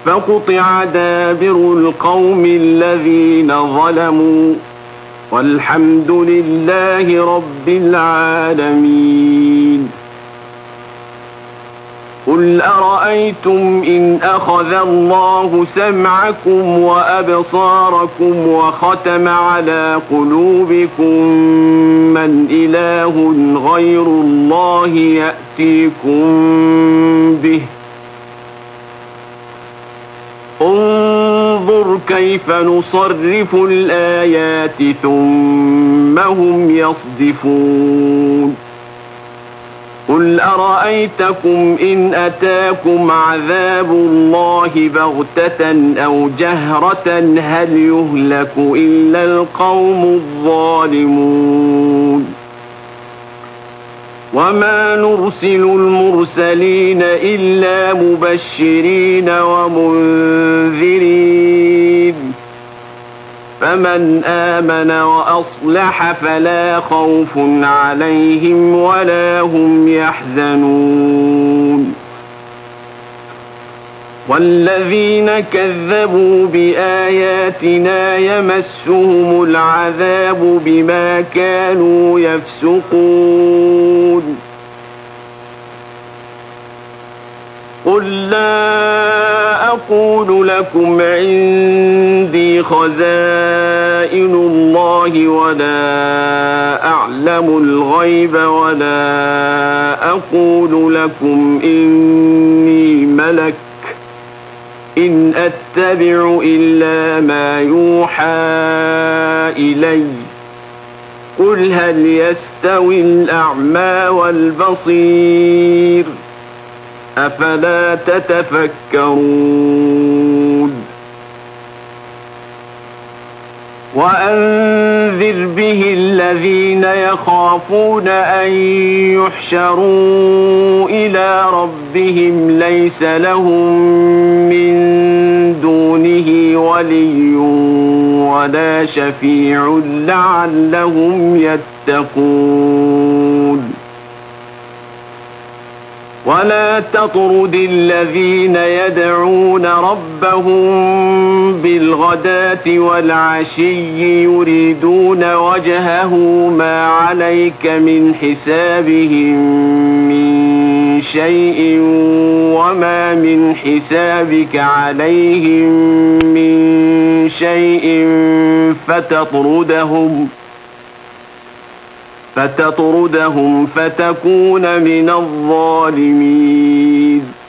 فقطع دابر القوم الذين ظلموا والحمد لله رب العالمين. قل أرأيتم إن أخذ الله سمعكم وأبصاركم وختم على قلوبكم من إله غير الله يأتيكم به؟ انظر كيف نصرف الآيات ثم هم يصدفون. قل أرأيتكم إن أتاكم عذاب الله بغتة أو جهرة هل يهلك إلا القوم الظالمون؟ وما نرسل المرسلين إلا مبشرين ومنذرين فمن آمن وأصلح فلا خوف عليهم ولا هم يحزنون. والذين كذبوا بآياتنا يمسهم العذاب بما كانوا يفسقون. قل لا أقول لكم عندي خزائن الله ولا أعلم الغيب ولا أقول لكم إني ملك إن أتبع إلا ما يوحى إلي. قل هل يستوي الأعمى والبصير أفلا تتفكرون. وأنذر به الذين يخافون أن يحشروا إلى ربهم ليس لهم من دونه ولي ولا شفيع لعلهم يتقون. ولا تطرد الذين يدعون ربهم بالغداة والعشي يريدون وجهه ما عليك من حسابهم من شيء وما من حسابك عليهم من شيء فتطردهم فتكون من الظالمين.